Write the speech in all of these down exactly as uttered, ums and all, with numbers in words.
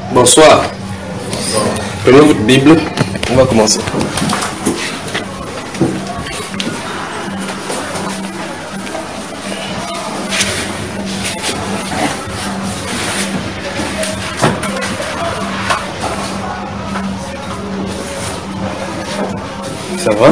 Bonsoir. Prenez votre Bible, on va commencer. Ça va?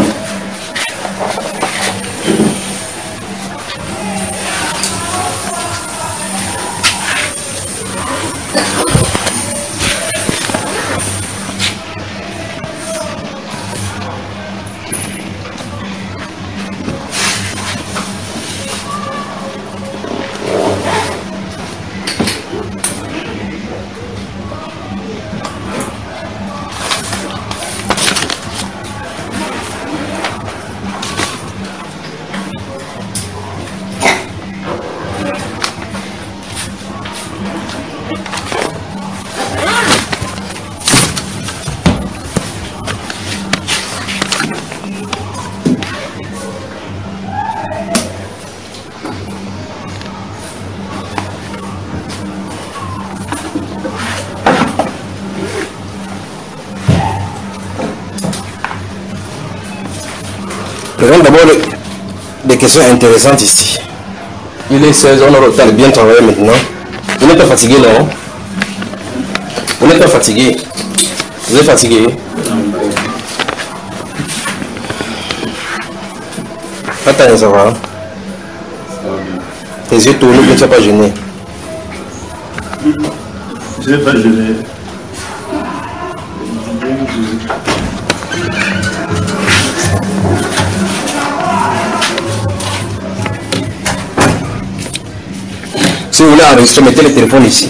Prenons d'abord des questions intéressantes ici. Il est seize heures, on a le temps de bien travailler maintenant. Vous n'êtes pas fatigué, non? Vous n'êtes pas fatigué? Vous êtes fatigué? Attends, ça va? Tes yeux tournent, mais tu n'as pas gêné. Je n'ai pas gêné. Si vous voulez enregistrer, mettez le téléphone ici.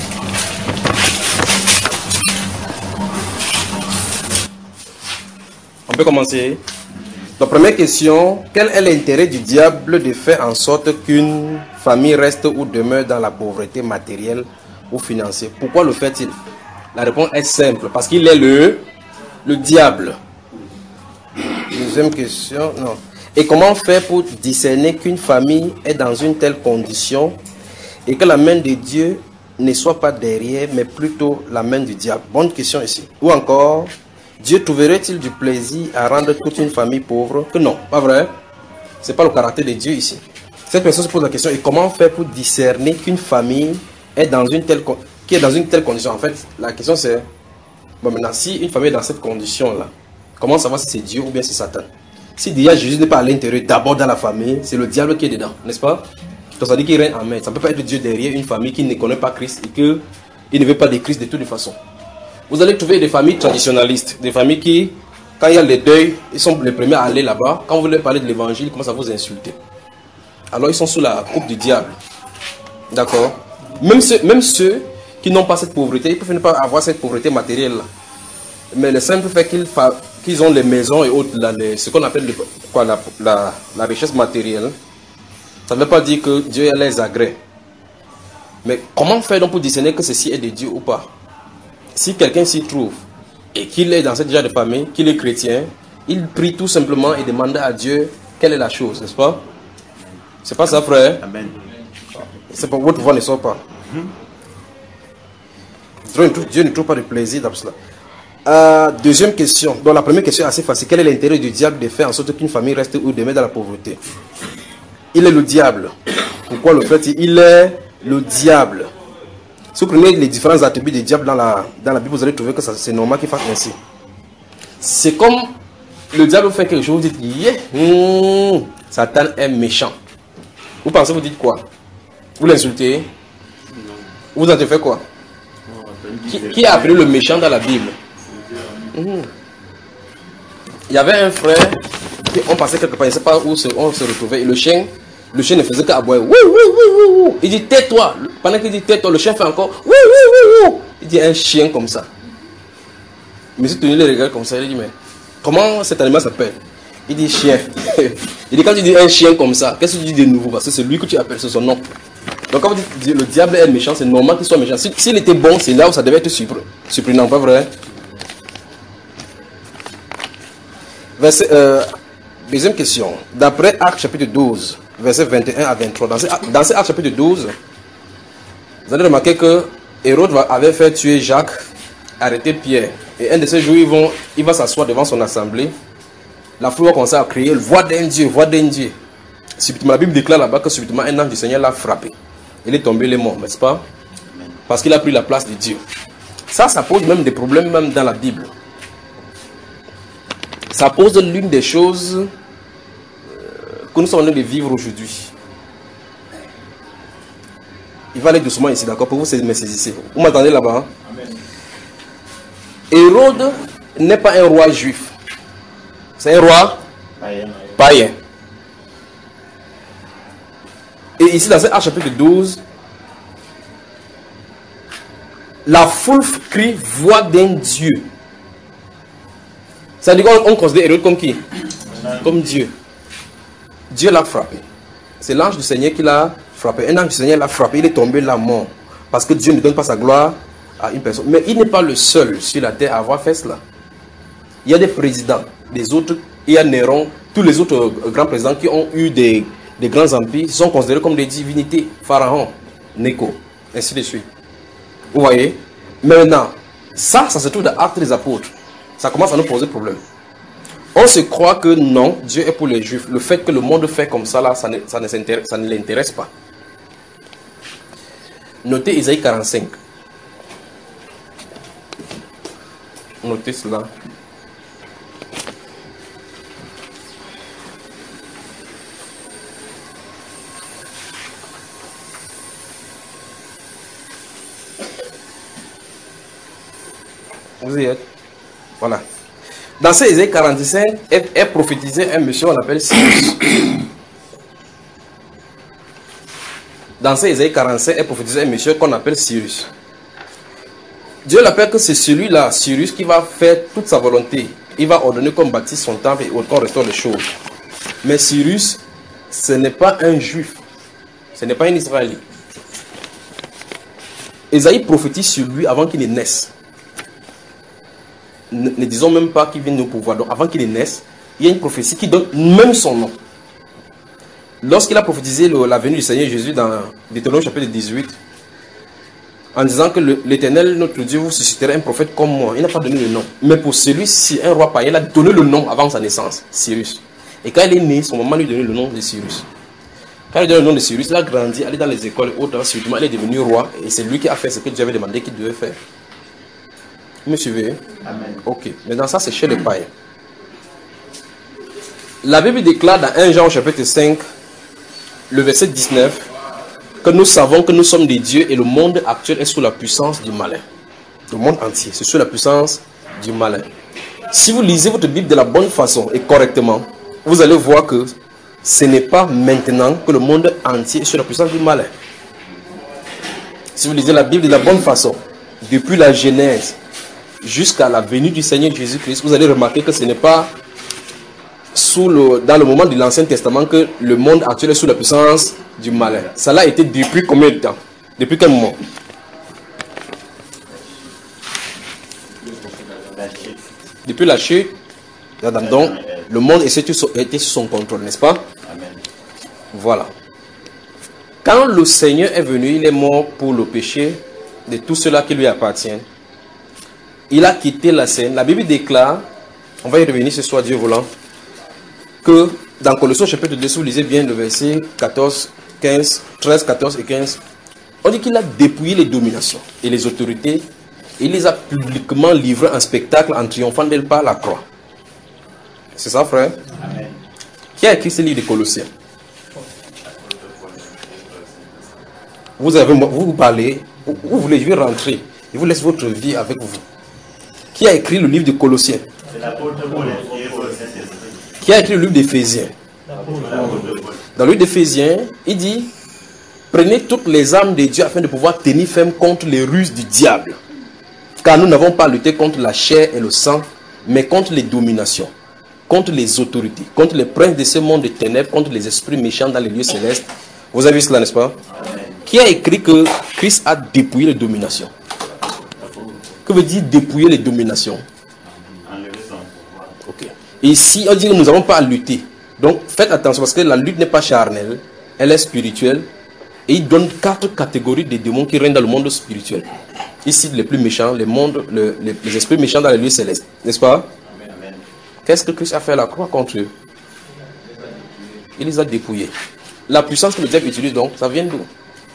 On peut commencer. La première question, quel est l'intérêt du diable de faire en sorte qu'une famille reste ou demeure dans la pauvreté matérielle ou financière? Pourquoi le fait-il? La réponse est simple, parce qu'il est le, le diable. Deuxième question, non. Et comment faire pour discerner qu'une famille est dans une telle condition et que la main de Dieu ne soit pas derrière, mais plutôt la main du diable? Bonne question ici. Ou encore, Dieu trouverait-il du plaisir à rendre toute une famille pauvre? Que non, pas vrai. Ce n'est pas le caractère de Dieu ici. Cette personne se pose la question, et comment faire pour discerner qu'une famille est dans une telle, qui est dans une telle condition? En fait, la question c'est, bon maintenant, si une famille est dans cette condition-là, comment savoir si c'est Dieu ou bien c'est Satan? Si déjà Jésus n'est pas à l'intérieur, d'abord dans la famille, c'est le diable qui est dedans, n'est-ce pas? Donc ça dit qu'il règne en maître. Ça ne peut pas être Dieu derrière une famille qui ne connaît pas Christ et qu'il ne veut pas de Christ de toutes les façons. Vous allez trouver des familles traditionnalistes, des familles qui, quand il y a les deuils, ils sont les premiers à aller là-bas. Quand vous voulez parler de l'évangile, ils commencent à vous insulter. Alors ils sont sous la coupe du diable. D'accord? Même ceux, même ceux qui n'ont pas cette pauvreté, ils peuvent ne pas avoir cette pauvreté matérielle-là. Mais le simple fait qu'ils qu'ils ont les maisons et autres, là, les, ce qu'on appelle le, quoi, la, la, la richesse matérielle, ça ne veut pas dire que Dieu les agrée. Mais comment faire donc pour discerner que ceci est de Dieu ou pas? Si quelqu'un s'y trouve et qu'il est dans cette genre de famille, qu'il est chrétien, il prie tout simplement et demande à Dieu quelle est la chose, n'est-ce pas? C'est pas ça, frère? Amen. C'est pour votre voix ne sort pas. Mm-hmm. Dieu ne trouve pas de plaisir dans cela. Euh, deuxième question. Donc la première question est assez facile. Quel est l'intérêt du diable de faire en sorte qu'une famille reste ou demeure dans la pauvreté? Il est le diable. Pourquoi le fait? Il est le diable. Si vous prenez les différents attributs du diable dans la, dans la Bible, vous allez trouver que c'est normal qu'il fasse ainsi. C'est comme le diable fait quelque chose, vous dites, yeah, mmh, Satan est méchant. Vous pensez, vous dites quoi? Vous l'insultez? Vous en avez fait quoi? Qui, qui a appelé le méchant dans la Bible? Mmh. Il y avait un frère, qui, on passait quelque part, il ne sait pas où on se retrouvait, et le chien, le chien ne faisait qu'aboyer. Oui, oui, oui, oui, oui. Il dit tais-toi. Pendant qu'il dit tais-toi, le chien fait encore oui, oui, oui, oui. Il dit un chien comme ça. Mais si tu le regardes comme ça, il dit mais comment cet animal s'appelle? Il dit chien. Il dit quand tu dis un chien comme ça, qu'est-ce que tu dis de nouveau? Parce que c'est lui que tu appelles, c'est son nom. Donc quand vous dites le diable est méchant, c'est normal qu'il soit méchant. S'il était bon, c'est là où ça devait être surprenant, pas vrai? Verset, euh, deuxième question. D'après Actes chapitre douze, verset vingt et un à vingt-trois. Dans ce, dans ce Actes chapitre douze, vous allez remarquer que Hérode avait fait tuer Jacques, arrêter Pierre. Et un de ces jours, ils vont, il va s'asseoir devant son assemblée. La foule va commencer à crier, voix d'un Dieu, voix d'un Dieu. Subitement, la Bible déclare là-bas que subitement un ange du Seigneur l'a frappé. Il est tombé, il est mort, n'est-ce pas? Parce qu'il a pris la place de Dieu. Ça, ça pose même des problèmes même dans la Bible. Ça pose l'une des choses que nous sommes en train de vivre aujourd'hui. Il va aller doucement ici, d'accord? Pour vous me saisissez. Vous m'entendez là-bas? Hein? Hérode n'est pas un roi juif. C'est un roi païen. païen. Et ici, dans ce Acte chapitre douze, la foule crie voix d'un Dieu. Ça veut dire qu'on considère Hérode comme qui? Comme Dieu. Dieu l'a frappé. C'est l'ange du Seigneur qui l'a frappé. Un ange du Seigneur l'a frappé. Il est tombé là mort. Parce que Dieu ne donne pas sa gloire à une personne. Mais il n'est pas le seul sur la terre à avoir fait cela. Il y a des présidents, des autres. Il y a Néron. Tous les autres grands présidents qui ont eu des, des grands empires sont considérés comme des divinités. Pharaon, Néco, ainsi de suite. Vous voyez? Maintenant, ça, ça se trouve dans Actes des Apôtres. Ça commence à nous poser problème. On se croit que non, Dieu est pour les Juifs. Le fait que le monde fait comme ça, là, ça ne, ça ne, ça ne l'intéresse pas. Notez Isaïe quarante-cinq. Notez cela. Vous y êtes? Voilà. Dans ce Isaïe quarante-cinq, est, est prophétisé un monsieur qu'on appelle Cyrus. Dans ce Isaïe quarante-cinq, est prophétisé un monsieur qu'on appelle Cyrus. Dieu l'appelle que c'est celui-là, Cyrus, qui va faire toute sa volonté. Il va ordonner qu'on bâtisse son temple et qu'on restaure les choses. Mais Cyrus, ce n'est pas un juif. Ce n'est pas un Israélite. Isaïe prophétise sur lui avant qu'il ne naisse. Ne, ne disons même pas qu'il vient nous pouvoir. Donc avant qu'il naisse, il y a une prophétie qui donne même son nom. Lorsqu'il a prophétisé le, la venue du Seigneur Jésus dans Deutéronome chapitre dix-huit, en disant que l'Éternel, notre Dieu, vous suscitera un prophète comme moi, il n'a pas donné le nom. Mais pour celui-ci, un roi païen, il a donné le nom avant sa naissance, Cyrus. Et quand il est né, son maman lui a donné le nom de Cyrus. Quand il a donné le nom de Cyrus, il a grandi, allé dans les écoles et autres, subitement il est devenu roi. Et c'est lui qui a fait ce que Dieu avait demandé qu'il devait faire. Vous me suivez? Amen. Ok. Maintenant, ça, c'est chez les païens. La Bible déclare dans premier Jean chapitre cinq, le verset dix-neuf, que nous savons que nous sommes des dieux et le monde actuel est sous la puissance du malin. Le monde entier, c'est sous la puissance du malin. Si vous lisez votre Bible de la bonne façon et correctement, vous allez voir que ce n'est pas maintenant que le monde entier est sous la puissance du malin. Si vous lisez la Bible de la bonne façon, depuis la Genèse jusqu'à la venue du Seigneur Jésus-Christ, vous allez remarquer que ce n'est pas sous le, dans le moment de l'Ancien Testament que le monde actuel est sous la puissance du malin. Ça l'a été depuis combien de temps? Depuis quel moment? Depuis la chute d'Adam. Donc, le monde était sous son contrôle, n'est-ce pas? Voilà. Quand le Seigneur est venu, il est mort pour le péché de tout cela qui lui appartient. Il a quitté la scène. La Bible déclare, on va y revenir ce soir, Dieu voulant, que dans Colossiens chapitre deux, si vous lisez bien le verset quatorze, quinze, treize, quatorze et quinze, on dit qu'il a dépouillé les dominations et les autorités, et il les a publiquement livrés en spectacle en triomphant d'elle par la croix. C'est ça, frère? Amen. Qui a écrit ce livre de Colossiens? Vous avez, vous, vous parlez, vous, vous voulez, je vais rentrer, je vous laisse votre vie avec vous. Qui a écrit le livre de Colossiens? C'est l'apôtre Paul. Qui a écrit le livre d'Éphésiens? Dans le livre d'Éphésiens, il dit: prenez toutes les armes de Dieu afin de pouvoir tenir ferme contre les ruses du diable. Car nous n'avons pas lutté contre la chair et le sang, mais contre les dominations, contre les autorités, contre les princes de ce monde de ténèbres, contre les esprits méchants dans les lieux célestes. Vous avez vu cela, n'est-ce pas? Amen. Qui a écrit que Christ a dépouillé les dominations? Que veut dire dépouiller les dominations? Ok. Et ici, on dit que nous n'avons pas à lutter. Donc, faites attention parce que la lutte n'est pas charnelle, elle est spirituelle. Et il donne quatre catégories de démons qui règnent dans le monde spirituel. Ici, les plus méchants, les mondes, le, les, les esprits méchants dans les lieux célestes. N'est-ce pas? Qu'est-ce que Christ a fait à la croix contre eux? Il les a dépouillés. La puissance que le diable utilise donc, ça vient d'où?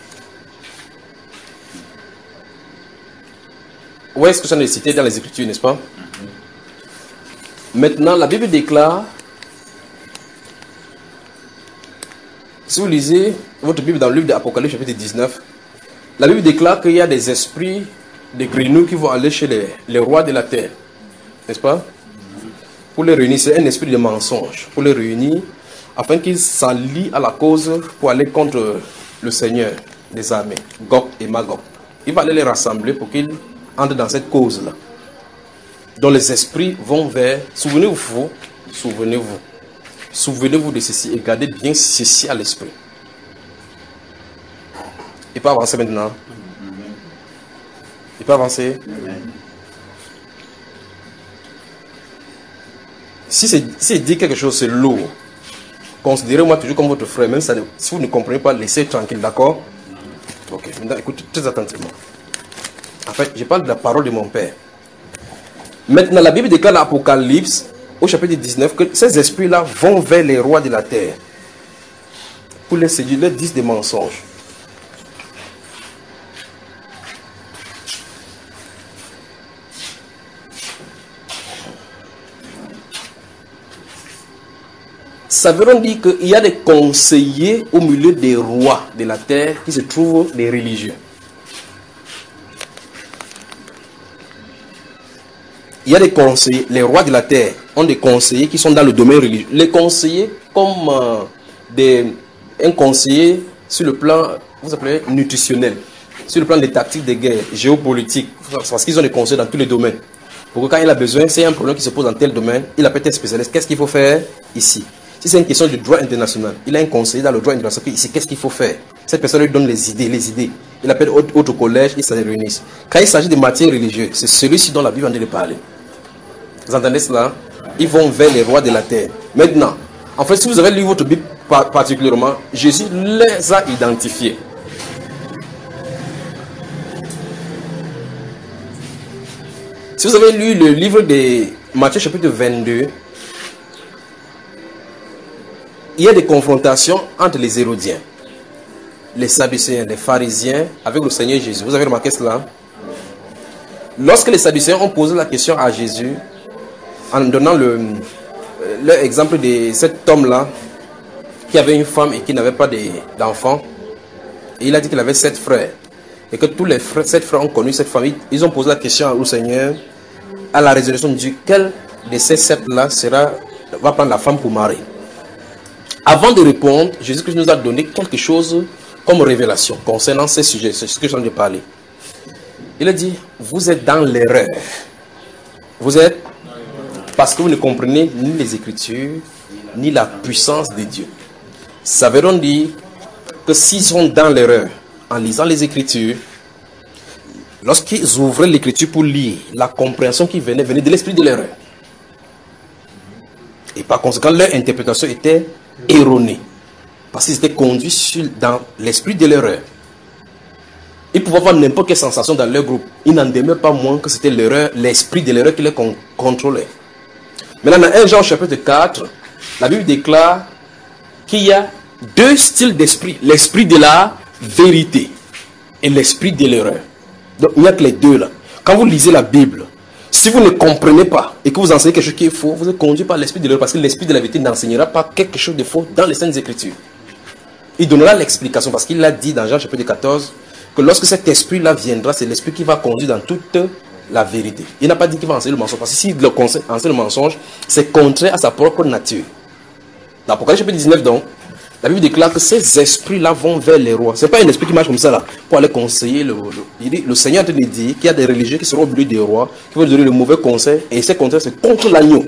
Où est-ce que ça est cité dans les Écritures, n'est-ce pas? Maintenant, la Bible déclare, si vous lisez votre Bible dans le livre d'Apocalypse chapitre dix-neuf, la Bible déclare qu'il y a des esprits, des grenouilles qui vont aller chez les, les rois de la terre, n'est-ce pas? Pour les réunir, c'est un esprit de mensonge, pour les réunir, afin qu'ils s'allient à la cause pour aller contre le Seigneur des armées, Gog et Magog. Il va aller les rassembler pour qu'ils entrent dans cette cause-là. Dont les esprits vont vers... Souvenez-vous, souvenez-vous, souvenez-vous de ceci et gardez bien ceci à l'esprit. Il peut avancer maintenant. Il peut avancer. Si c'est si dit quelque chose, c'est lourd. Considérez-moi toujours comme votre frère, même si, ça, si vous ne comprenez pas, laissez tranquille, d'accord? Ok, maintenant écoutez très attentivement. En fait, je parle de la parole de mon Père. Maintenant, la Bible déclare l'Apocalypse, au chapitre dix-neuf, que ces esprits-là vont vers les rois de la terre pour les séduire, leur disent des mensonges. Ça veut dire qu'il y a des conseillers au milieu des rois de la terre qui se trouvent des religieux. Il y a des conseillers, les rois de la terre ont des conseillers qui sont dans le domaine religieux. Les conseillers comme euh, des, un conseiller sur le plan, vous appelez nutritionnel, sur le plan des tactiques de guerre, géopolitique, parce qu'ils ont des conseils dans tous les domaines. Pour que quand il a besoin, c'est un problème qui se pose dans tel domaine, il appelle tel spécialiste. Qu'est-ce qu'il faut faire ici? Si c'est une question du droit international, il a un conseiller dans le droit international ici, qu'est-ce qu'il faut faire? Cette personne lui donne les idées, les idées. Il appelle autre collège, ils se réunissent. Quand il s'agit de matières religieuses, c'est celui-ci dont la Bible vient de parler. Vous entendez cela? Ils vont vers les rois de la terre. Maintenant, en fait, si vous avez lu votre Bible particulièrement, Jésus les a identifiés. Si vous avez lu le livre de Matthieu chapitre vingt-deux, il y a des confrontations entre les Hérodiens, les Sadducéens, les pharisiens avec le Seigneur Jésus. Vous avez remarqué cela? Lorsque les Sadducéens ont posé la question à Jésus, en donnant le, leur exemple de cet homme-là, qui avait une femme et qui n'avait pas d'enfant, et il a dit qu'il avait sept frères, et que tous les frères, sept frères ont connu cette famille, ils ont posé la question au Seigneur, à la résurrection de Dieu, quel de ces sept-là sera, va prendre la femme pour mari? Avant de répondre, Jésus-Christ nous a donné quelque chose comme révélation concernant ces sujets, c'est ce que j'en ai parlé. Il a dit, vous êtes dans l'erreur. Vous êtes, parce que vous ne comprenez ni les Écritures, ni la puissance de Dieu. Ça veut donc dire que s'ils sont dans l'erreur, en lisant les Écritures, lorsqu'ils ouvraient l'Écriture pour lire, la compréhension qui venait, venait de l'esprit de l'erreur. Et par conséquent, leur interprétation était erronée. Parce qu'ils étaient conduits sur, dans l'esprit de l'erreur. Ils pouvaient avoir n'importe quelle sensation dans leur groupe. Ils n'en demeurent pas moins que c'était l'erreur, l'esprit de l'erreur qui les con contrôlait. Maintenant, dans un Jean chapitre quatre, la Bible déclare qu'il y a deux styles d'esprit. L'esprit de la vérité et l'esprit de l'erreur. Donc, il n'y a que les deux là. Quand vous lisez la Bible, si vous ne comprenez pas et que vous enseignez quelque chose qui est faux, vous êtes conduit par l'esprit de l'erreur parce que l'esprit de la vérité n'enseignera pas quelque chose de faux dans les Saintes Écritures. Il donnera l'explication parce qu'il l'a dit dans Jean chapitre quatorze que lorsque cet esprit-là viendra, c'est l'esprit qui va conduire dans toute la vérité. Il n'a pas dit qu'il va enseigner le mensonge parce que s'il enseigne le mensonge, c'est contraire à sa propre nature. Dans l'Apocalypse chapitre dix-neuf, donc, la Bible déclare que ces esprits-là vont vers les rois. Ce n'est pas un esprit qui marche comme ça là, pour aller conseiller. Le, le, il dit, le Seigneur te dit qu'il y a des religieux qui seront au milieu des rois, qui vont donner le mauvais conseil, et ces conseils, c'est contre l'agneau.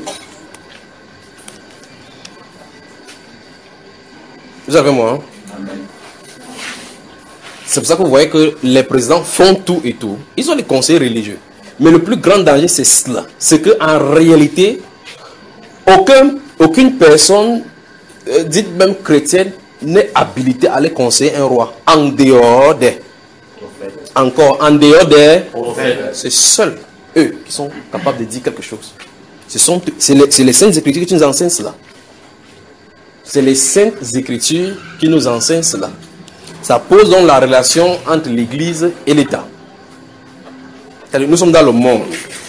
Vous avez moi, hein? C'est pour ça que vous voyez que les présidents font tout et tout. Ils ont des conseils religieux. Mais le plus grand danger, c'est cela. C'est qu'en réalité, aucun, aucune personne, euh, dite même chrétienne, n'est habilitée à aller conseiller un roi en dehors des, encore en dehors des prophètes. C'est seuls eux qui sont capables de dire quelque chose. Ce sont c'est les, c'est les saintes écritures qui nous enseignent cela. C'est les saintes écritures qui nous enseignent cela. Ça pose donc la relation entre l'Église et l'État. Nous sommes dans le monde.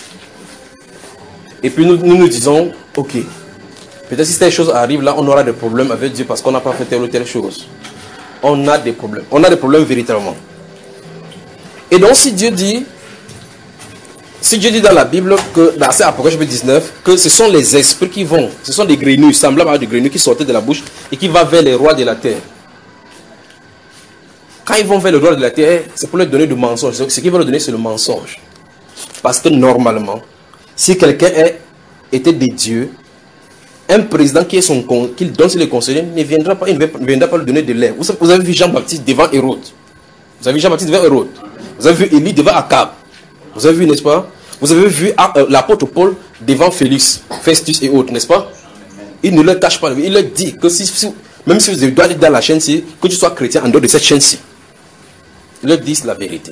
Et puis nous nous, nous disons, ok, peut-être si ces choses arrivent là, on aura des problèmes avec Dieu parce qu'on n'a pas fait telle ou telle chose. On a des problèmes. On a des problèmes véritablement. Et donc si Dieu dit, si Dieu dit dans la Bible, que dans Apocalypse dix-neuf, que ce sont les esprits qui vont, ce sont des grenouilles, semblables à des grenouilles qui sortaient de la bouche et qui vont vers les rois de la terre. Quand ils vont vers le roi de la terre, c'est pour leur donner du mensonge. Ce qu'ils vont leur donner, c'est le mensonge. Parce que normalement, si quelqu'un était des dieux, un président qui est son qui donne ses conseillers ne viendra pas, il ne viendra pas lui donner de l'air. Vous, vous avez vu Jean-Baptiste devant Hérode. Vous avez vu Jean-Baptiste devant Hérode. Vous avez vu Élie devant Akab. Vous avez vu, n'est-ce pas? Vous avez vu euh, l'apôtre Paul devant Félix, Festus et autres, n'est-ce pas? Il ne leur cache pas. Il leur dit que si, si, même si vous dois être dans la chaîne-ci, que tu sois chrétien en dehors de cette chaîne-ci. Ils leur disent la vérité.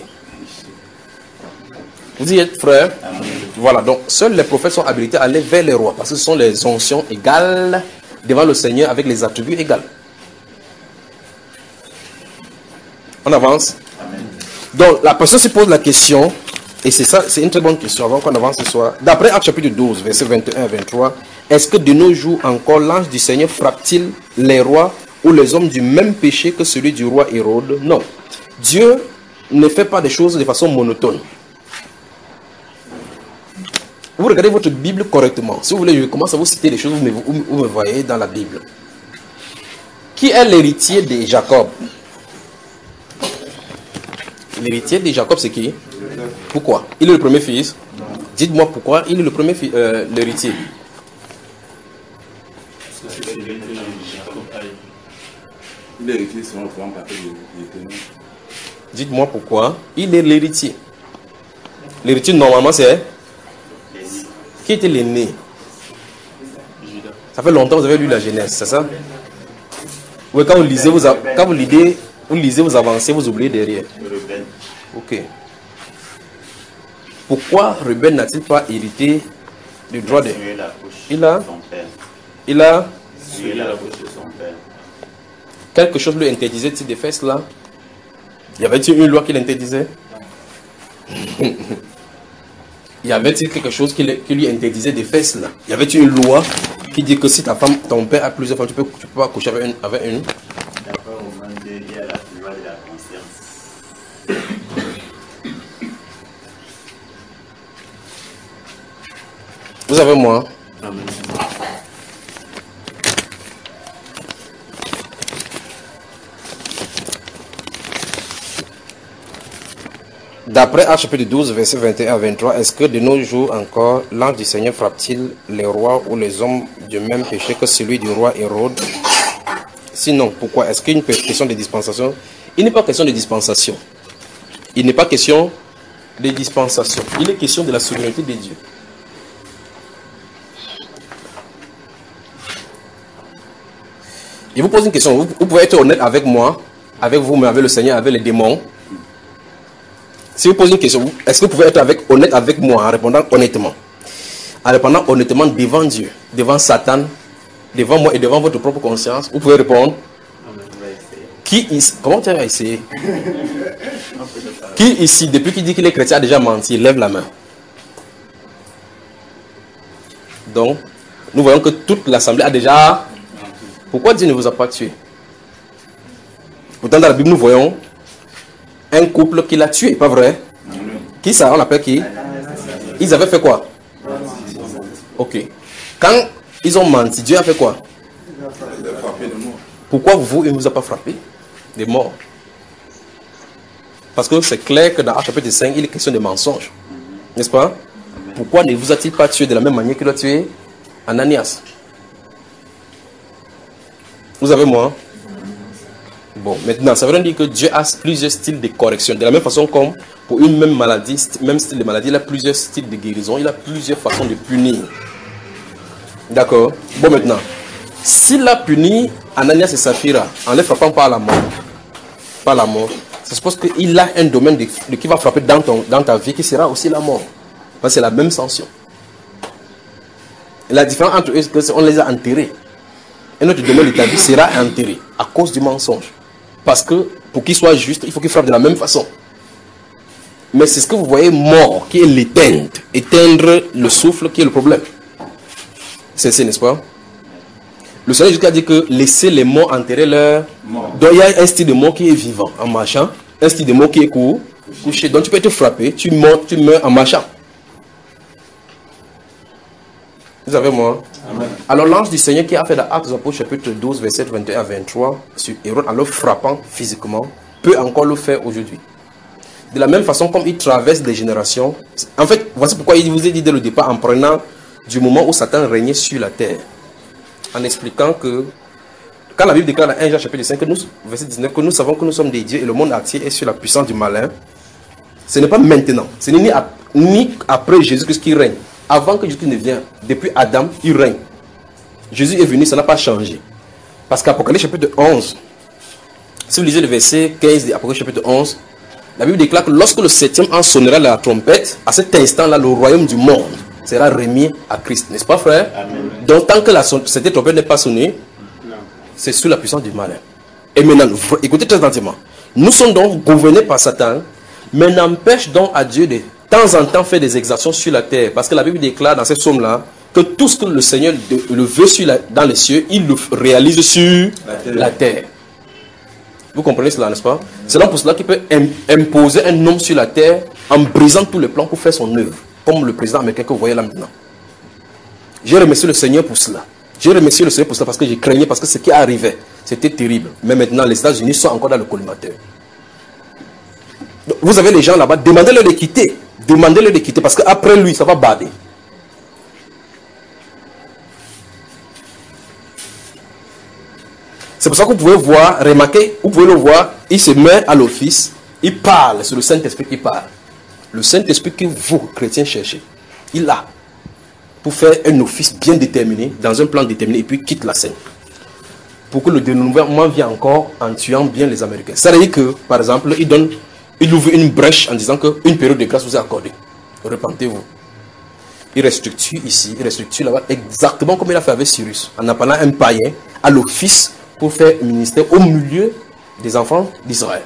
Vous y êtes, frère? Voilà, donc seuls les prophètes sont habilités à aller vers les rois, parce que ce sont les onctions égales devant le Seigneur avec les attributs égaux. On avance. Amen. Donc la personne se pose la question, et c'est ça, c'est une très bonne question avant qu'on avance ce soir. D'après Actes chapitre douze, versets vingt et un à vingt-trois, est-ce que de nos jours encore l'ange du Seigneur frappe-t-il les rois ou les hommes du même péché que celui du roi Hérode? Non. Dieu ne fait pas des choses de façon monotone. Vous regardez votre Bible correctement. Si vous voulez, je commence à vous citer les choses où vous me, où vous me voyez dans la Bible. Qui est l'héritier de Jacob? L'héritier de Jacob, c'est qui? Pourquoi? Il est le premier fils. Dites-moi pourquoi il est le premier fils, euh, l'héritier. Dites-moi pourquoi il est l'héritier. L'héritier, normalement, c'est... Qui était l'aîné? Ça fait longtemps que vous avez lu la Genèse, c'est ça? Oui, quand vous lisez, vous, a... quand vous lisez, vous lisez, vous avancez, vous oubliez derrière. Ok. Pourquoi Ruben n'a-t-il pas hérité du droit de... Il a... Il a... Quelque chose lui interdisait-il de faire cela? Y avait-il une loi qui l'interdisait? Y avait-il quelque chose qui, qui lui interdisait de faire cela? Y avait-il une loi qui dit que si ta femme, ton père a plusieurs femmes, tu peux, tu peux pas coucher avec une, avec une? D'accord, au moment de il y a la loi de la conscience. Vous avez moi? Amen. D'après Actes chapitre douze, versets vingt et un à vingt-trois, est-ce que de nos jours encore, l'ange du Seigneur frappe-t-il les rois ou les hommes du même péché que celui du roi Hérode? Sinon, pourquoi? Est-ce qu'il y a une question de dispensation? Il n'est pas question de dispensation. Il n'est pas question de dispensation. Il est question de la souveraineté de Dieu. Je vous pose une question. Vous, vous pouvez être honnête avec moi, avec vous, mais avec le Seigneur, avec les démons. Si vous posez une question, est-ce que vous pouvez être avec, honnête avec moi en répondant honnêtement? En répondant honnêtement devant Dieu, devant Satan, devant moi et devant votre propre conscience, vous pouvez répondre. Qui ici, comment tu as essayé? Qui ici, depuis qu'il dit qu'il est chrétien, a déjà menti? Lève la main. Donc, nous voyons que toute l'assemblée a déjà... Pourquoi Dieu ne vous a pas tué? Pourtant, dans la Bible, nous voyons un couple qui l'a tué, pas vrai? Qui ça? On l'appelle qui? Ils avaient fait quoi? Ok. Quand ils ont menti, Dieu a fait quoi? Pourquoi vous, il ne vous a pas frappé des morts? Parce que c'est clair que dans Actes chapitre cinq, il est question de mensonges. N'est-ce pas? Pourquoi ne vous a-t-il pas tué de la même manière qu'il a tué Ananias? Vous avez moi? Bon, maintenant, ça veut dire que Dieu a plusieurs styles de correction. De la même façon comme pour une même maladie, même style de maladie, il a plusieurs styles de guérison, il a plusieurs façons de punir. D'accord? Bon, maintenant, s'il a puni Ananias et Saphira en les frappant par la mort, par la mort, ça suppose qu'il a un domaine de, de, qui va frapper dans, ton, dans ta vie qui sera aussi la mort. Parce que c'est la même sanction. Et la différence entre eux, c'est qu'on les a enterrés. Et notre domaine de ta vie sera enterré à cause du mensonge. Parce que pour qu'il soit juste, il faut qu'il frappe de la même façon. Mais c'est ce que vous voyez mort, qui est l'éteindre. Éteindre le souffle qui est le problème. C'est ça, n'est-ce pas? Le Seigneur Jésus a dit que laissez les morts enterrer leur mort. Donc il y a un style de mort qui est vivant en marchant, un style de mort qui est court, couché. Donc tu peux te frapper, tu meurs, tu meurs en marchant. Vous avez moi? Amen. Alors l'ange du Seigneur qui a fait dans Actes des Apôtres chapitre douze, verset vingt et un à vingt-trois, sur Hérode en le frappant physiquement, peut encore le faire aujourd'hui. De la même façon comme il traverse des générations. En fait, voici pourquoi il vous a dit dès le départ, en prenant du moment où Satan régnait sur la terre, en expliquant que quand la Bible déclare dans un Jean chapitre cinq, que nous, verset dix-neuf, que nous savons que nous sommes des dieux et le monde entier est sur la puissance du malin, ce n'est pas maintenant, ce n'est ni, ni après Jésus-Christ qui règne. Avant que Jésus ne vienne, depuis Adam, il règne. Jésus est venu, ça n'a pas changé. Parce qu'Apocalypse chapitre onze, si vous lisez le verset quinze d'Apocalypse chapitre onze, la Bible déclare que lorsque le septième ange sonnera la trompette, à cet instant-là, le royaume du monde sera remis à Christ. N'est-ce pas, frère? Amen. Donc, tant que la son, cette trompette n'est pas sonnée, c'est sous la puissance du malin. Et maintenant, écoutez très attentivement. Nous sommes donc gouvernés par Satan, mais n'empêche donc à Dieu de temps en temps faire des exactions sur la terre. Parce que la Bible déclare dans cette somme-là que tout ce que le Seigneur le veut sur la, dans les cieux, il le réalise sur la terre. La terre. Vous comprenez cela, n'est-ce pas? C'est donc pour cela qu'il peut imposer un homme sur la terre en brisant tous les plans pour faire son œuvre. Comme le président américain que vous voyez là maintenant. J'ai remercié le Seigneur pour cela. J'ai remercié le Seigneur pour cela parce que j'ai craignais, parce que ce qui arrivait, c'était terrible. Mais maintenant, les États-Unis sont encore dans le collimateur. Vous avez les gens là-bas, demandez-leur de quitter. Demandez-leur de quitter parce qu'après lui, ça va bader. C'est pour ça que vous pouvez voir, remarquer, vous pouvez le voir, il se met à l'office, il parle, c'est le Saint-Esprit qui parle. Le Saint-Esprit que vous, chrétiens, cherchez, il a pour faire un office bien déterminé, dans un plan déterminé, et puis quitte la scène. Pour que le dénouement vienne encore en tuant bien les Américains. Ça veut dire que, par exemple, il donne, il ouvre une brèche en disant qu'une période de grâce vous est accordée. Repentez-vous. Il restructure ici, il restructure là-bas, exactement comme il a fait avec Cyrus, en appelant un païen à l'office pour faire un ministère au milieu des enfants d'Israël.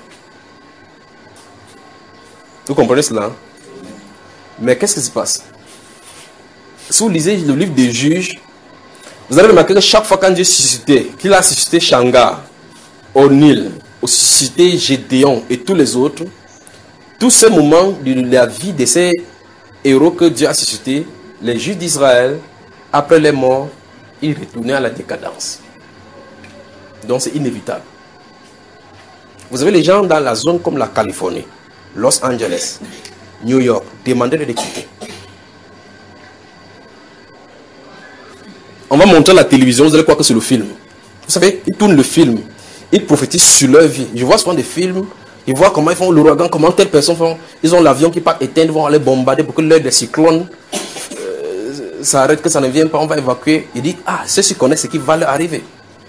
Vous comprenez cela? Mais qu'est-ce qui se passe? Si vous lisez le livre des Juges, vous allez remarquer que chaque fois quand Dieu suscitait, qu'il a suscité Shangar, O'Neill, suscité Gédéon et tous les autres, tous ces moments de la vie de ces héros que Dieu a suscités, les Juifs d'Israël, après les morts, ils retournaient à la décadence. Donc c'est inévitable. Vous avez les gens dans la zone comme la Californie, Los Angeles, New York, demandez de les quitter. On va montrer la télévision, vous allez croire que c'est le film. Vous savez, ils tournent le film, ils prophétisent sur leur vie. Je vois souvent des films, ils voient comment ils font l'ouragan, comment telles personnes font. Ils ont l'avion qui part éteindre, ils vont aller bombarder pour que l'heure des cyclones euh, s'arrête, que ça ne vienne pas, on va évacuer. Ils disent, ah, ceux qui connaissent ce qui va leur arriver.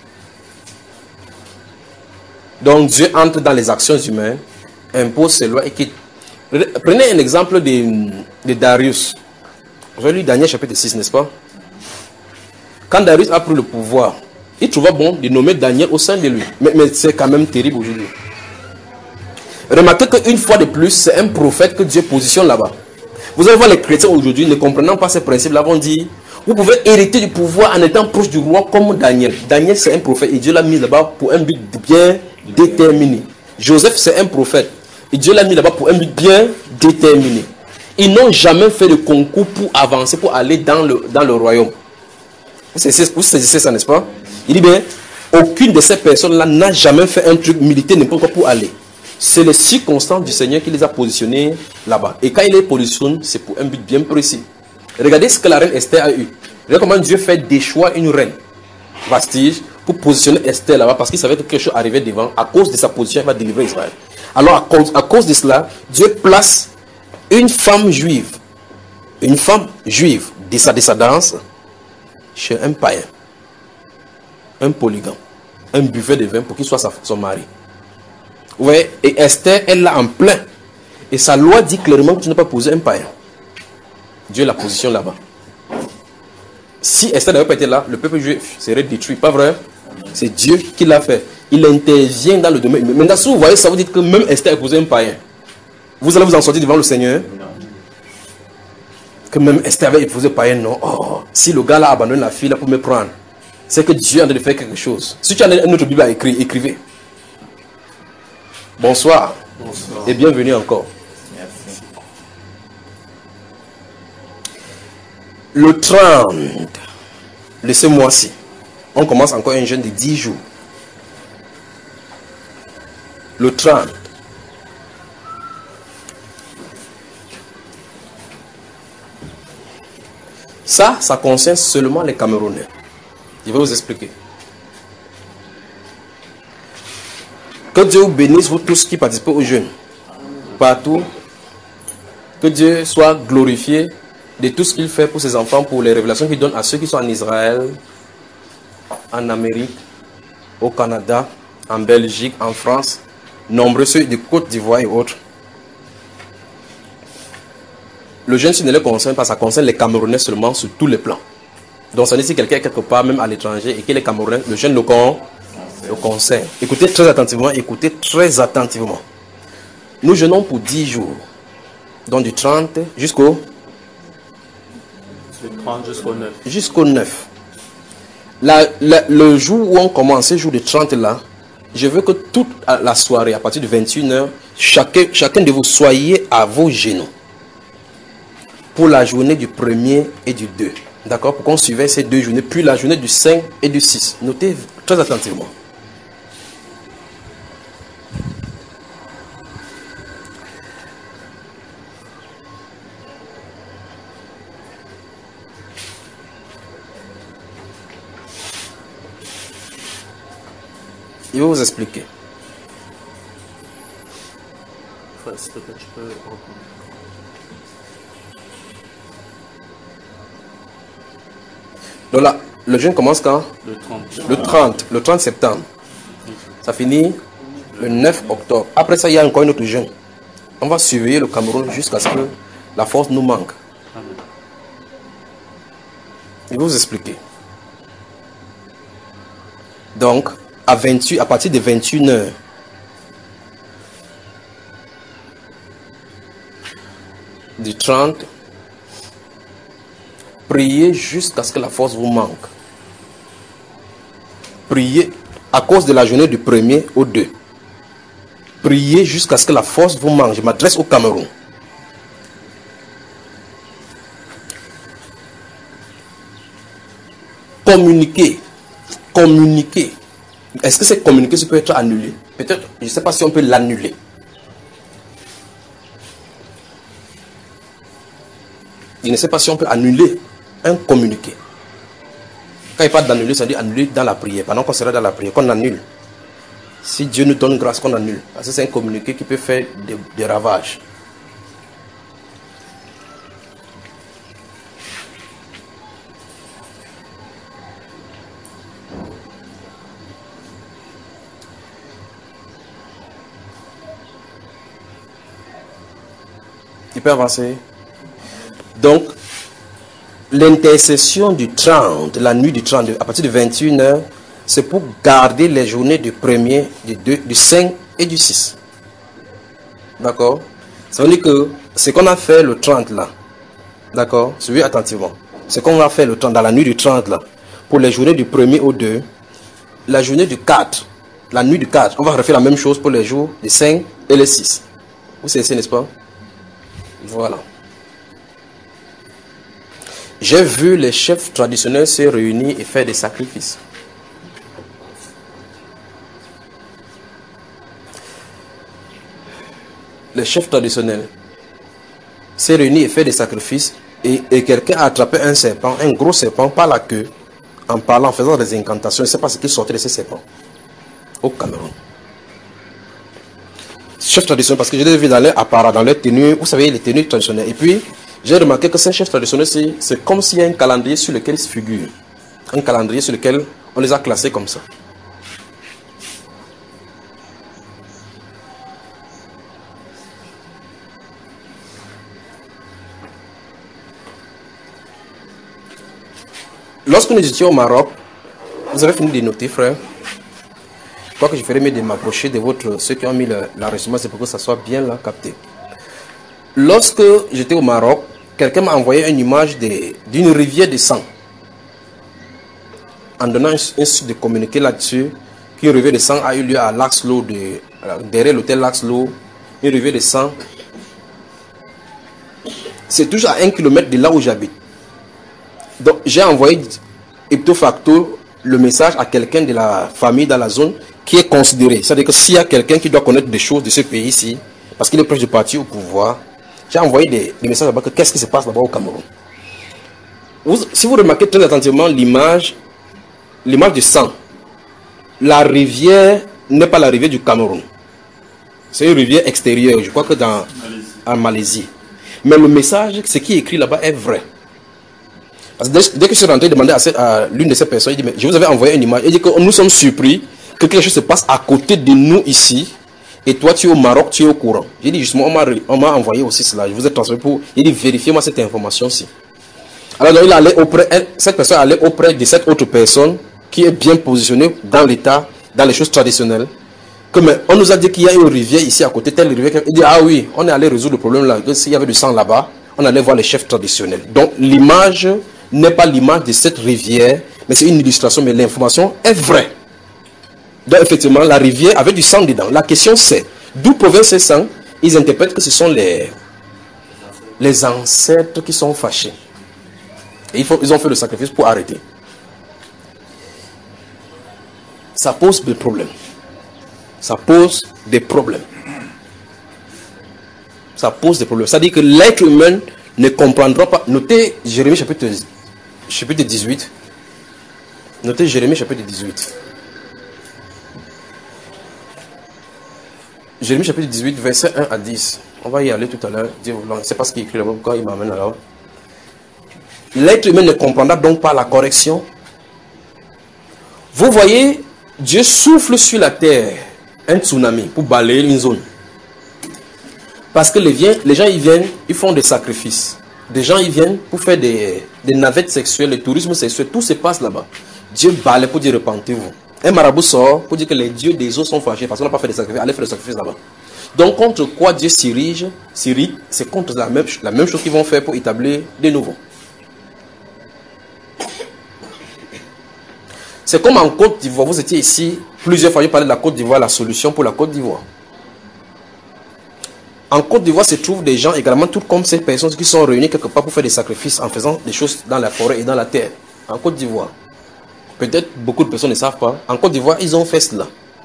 Donc Dieu entre dans les actions humaines, impose ses lois et quitte. Prenez un exemple de, de Darius. Vous avez lu Daniel chapitre six, n'est-ce pas? Quand Darius a pris le pouvoir, il trouva bon de nommer Daniel au sein de lui. Mais, mais c'est quand même terrible aujourd'hui. Remarquez qu'une fois de plus, c'est un prophète que Dieu positionne là-bas. Vous allez voir les chrétiens aujourd'hui, ne comprenant pas ces principes-là, vont dire, vous pouvez hériter du pouvoir en étant proche du roi comme Daniel. Daniel, c'est un prophète et Dieu l'a mis là-bas pour un but bien déterminé. Joseph, c'est un prophète et Dieu l'a mis là-bas pour un but bien déterminé. Ils n'ont jamais fait de concours pour avancer, pour aller dans le, dans le royaume. Vous saisissez ça, n'est-ce pas? Il dit bien, aucune de ces personnes-là n'a jamais fait un truc militaire n'importe quoi pour aller. C'est les circonstances du Seigneur qui les a positionnés là-bas. Et quand il les positionne, c'est pour un but bien précis. Regardez ce que la reine Esther a eu. Regardez comment Dieu fait déchoir une reine, Vastige, pour positionner Esther là-bas, parce qu'il savait que quelque chose arrivait devant. À cause de sa position, il va délivrer Israël. Alors, à cause, à cause de cela, Dieu place une femme juive, une femme juive de sa descendance, chez un païen, un polygame, un buffet de vin pour qu'il soit sa, son mari. Vous voyez, et Esther, elle l'a en plein. Et sa loi dit clairement que tu ne peux pas poser un païen. Dieu la positionne là-bas. Si Esther n'avait pas été là, le peuple juif serait détruit. Pas vrai? C'est Dieu qui l'a fait. Il intervient dans le domaine. Maintenant, si vous voyez ça, vous dites que même Esther a posé un païen. Vous allez vous en sortir devant le Seigneur? Que même Esther avait épousé païen, non. Oh, si le gars là abandonne la fille là pour me prendre, c'est que Dieu est en train de faire quelque chose. Si tu as une autre Bible à écrire, écrivez. Bonsoir. Bonsoir. Et bienvenue encore. Merci. Le trente de ce mois-ci, on commence encore un jeûne de dix jours. Le trente. Ça, ça concerne seulement les Camerounais. Je vais vous expliquer. Que Dieu vous bénisse, vous tous qui participez au jeûne. Partout. Que Dieu soit glorifié de tout ce qu'il fait pour ses enfants, pour les révélations qu'il donne à ceux qui sont en Israël, en Amérique, au Canada, en Belgique, en France, nombreux ceux de Côte d'Ivoire et autres. Le jeûne, si ne les concerne pas, ça concerne les Camerounais seulement sur tous les plans. Donc, ça dit si quelqu'un est quelque part, même à l'étranger, et qu'il est Camerounais, le jeûne le, con, le concerne. Écoutez très attentivement, écoutez très attentivement. Nous jeûnons pour dix jours. Donc, du trente jusqu'au... Du trente jusqu'au neuf. Jusqu'au neuf. La, la, le jour où on commence, ce jour de trente là, je veux que toute la soirée, à partir de vingt et une heures, chacun, chacun de vous soyez à vos genoux. Pour la journée du premier et du deux. D'accord? Pour qu'on suive ces deux journées. Puis la journée du cinq et du six. Notez très attentivement. Je vais vous expliquer. Frère, s'il te plaît, tu peux reprendre. Donc là, le jeûne commence quand? Le trente. Le trente, le trente septembre. Ça finit le neuf octobre. Après ça, il y a encore une autre jeûne. On va surveiller le Cameroun jusqu'à ce que la force nous manque. Amen. Je vais vous expliquer. Donc, à, vingt-huit, à partir de vingt et une heures, du trente, priez jusqu'à ce que la force vous manque. Priez à cause de la journée du premier au deux. Priez jusqu'à ce que la force vous manque. Je m'adresse au Cameroun. Communiquer. Communiquer. Est-ce que cette communication peut être annulée? Peut-être, je ne sais pas si on peut l'annuler. Je ne sais pas si on peut annuler un communiqué. Quand il parle d'annuler, ça dit annuler dans la prière. Pendant qu'on sera dans la prière, qu'on annule. Si Dieu nous donne grâce, qu'on annule. Parce que c'est un communiqué qui peut faire des, des ravages. Il peut avancer. Donc, l'intercession du trente, la nuit du trente, à partir de vingt et une heures, c'est pour garder les journées du premier, du deux, du cinq et du six. D'accord? Ça veut dire que ce qu'on a fait le trente là, d'accord? Suivez attentivement. Ce qu'on va faire le trente, dans la nuit du trente là, pour les journées du premier au deux, la journée du quatre, la nuit du quatre, on va refaire la même chose pour les jours du cinq et le six. Vous savez, n'est-ce pas? Voilà. J'ai vu les chefs traditionnels se réunir et faire des sacrifices. Les chefs traditionnels se réunir et faire des sacrifices et, et quelqu'un a attrapé un serpent, un gros serpent par la queue, en parlant, en faisant des incantations. Je ne sais pas ce qui sortait de ces serpents au Cameroun. Chefs traditionnels, parce que je les ai vus dans leur apparat, dans leur tenue, vous savez, les tenues traditionnelles. Et puis, j'ai remarqué que ces chefs traditionnels, c'est comme s'il y a un calendrier sur lequel ils se figurent. Un calendrier sur lequel on les a classés comme ça. lorsque nous étions au Maroc, vous avez fini de noter, frère. Je crois que je ferais mieux de m'approcher de votre, ceux qui ont mis l'enregistrement, c'est pour que ça soit bien là capté. Lorsque j'étais au Maroc, quelqu'un m'a envoyé une image d'une rivière de sang. En donnant un suite de communiqué là-dessus, qu'une rivière de sang a eu lieu à Laxlo, de, derrière l'hôtel Laxlo, une rivière de sang. C'est toujours à un kilomètre de là où j'habite. Donc j'ai envoyé ipso facto le message à quelqu'un de la famille dans la zone qui est considéré. C'est-à-dire que s'il y a quelqu'un qui doit connaître des choses de ce pays-ci, parce qu'il est proche du parti au pouvoir, j'ai envoyé des, des messages là-bas que qu'est-ce qui se passe là-bas au Cameroun. Vous, si vous remarquez très attentivement l'image, l'image du sang, la rivière n'est pas la rivière du Cameroun. C'est une rivière extérieure, je crois que dans Malaisie. En Malaisie. Mais le message, ce qui est écrit là-bas est vrai. Parce que dès, dès que je suis rentré demander à, à l'une de ces personnes, il dit, mais je vous avais envoyé une image. Il dit que nous sommes surpris que quelque chose se passe à côté de nous ici. Et toi, tu es au Maroc, tu es au courant. J'ai dit justement, on m'a envoyé aussi cela. Je vous ai transféré pour. Il dit, vérifiez-moi cette information-ci. Alors, donc, il allait auprès, elle, cette personne allait auprès de cette autre personne qui est bien positionnée dans l'État, dans les choses traditionnelles. Que, mais on nous a dit qu'il y a une rivière ici à côté, telle rivière. Il dit, ah oui, on est allé résoudre le problème là. S'il y avait du sang là-bas, on allait voir les chefs traditionnels. Donc, l'image n'est pas l'image de cette rivière, mais c'est une illustration, mais l'information est vraie. Donc, effectivement, la rivière avait du sang dedans. La question c'est, d'où provient ce sang? Ils interprètent que ce sont les, les ancêtres qui sont fâchés. Et ils, font, ils ont fait le sacrifice pour arrêter. Ça pose des problèmes. Ça pose des problèmes. Ça pose des problèmes. Ça dit que l'être humain ne comprendra pas. Notez Jérémie chapitre, chapitre dix-huit. Notez Jérémie chapitre dix-huit. Jérémie chapitre dix-huit, verset un à dix. On va y aller tout à l'heure. C'est pas ce qui est écrit là-bas, pourquoi il m'amène là-bas. L'être humain ne comprendra donc pas la correction. Vous voyez, Dieu souffle sur la terre un tsunami pour balayer une zone. Parce que les, les gens, ils viennent, ils font des sacrifices. Des gens, ils viennent pour faire des, des navettes sexuelles, le tourisme sexuel, tout se passe là-bas. Dieu balaye pour dire repentez-vous. Un marabout sort pour dire que les dieux des eaux sont fâchés parce qu'on n'a pas fait des sacrifices. Allez faire des sacrifices là-bas. Donc, contre quoi Dieu s'irrige, c'est contre la même, la même chose qu'ils vont faire pour établir de nouveau. C'est comme en Côte d'Ivoire. Vous étiez ici plusieurs fois. J'ai parlé de la Côte d'Ivoire, la solution pour la Côte d'Ivoire. En Côte d'Ivoire se trouvent des gens également, tout comme ces personnes qui sont réunies quelque part pour faire des sacrifices en faisant des choses dans la forêt et dans la terre. En Côte d'Ivoire. Peut-être beaucoup de personnes ne savent pas. En Côte d'Ivoire, ils ont fait cela.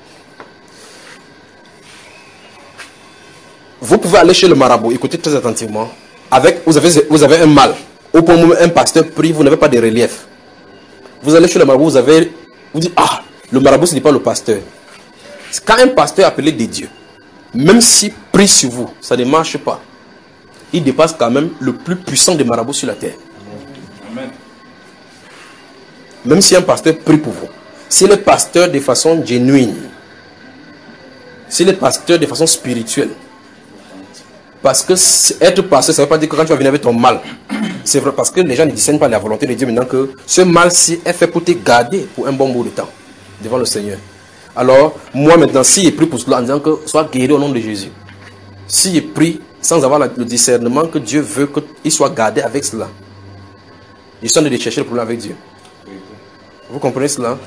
Vous pouvez aller chez le marabout, écoutez très attentivement. Avec, vous, avez, vous avez un mal. Au point où un pasteur prie, vous n'avez pas de relief. Vous allez chez le marabout, vous avez. Vous dites, ah, le marabout, ce n'est pas le pasteur. Quand un pasteur appelé des dieux, même s'il prie sur vous, ça ne marche pas. Il dépasse quand même le plus puissant des marabouts sur la terre. Amen. Même si un pasteur prie pour vous, si le pasteur de façon genuine, si le pasteur de façon spirituelle, parce que être pasteur, ça ne veut pas dire que quand tu vas venir avec ton mal, c'est vrai, parce que les gens ne discernent pas la volonté de Dieu maintenant que ce mal-ci est fait pour te garder pour un bon bout de temps devant le Seigneur. Alors, moi maintenant, si je prie pour cela en disant que sois guéri au nom de Jésus, si je prie sans avoir le discernement que Dieu veut qu'il soit gardé avec cela, je suis en train de chercher le problème avec Dieu. Vous comprenez cela?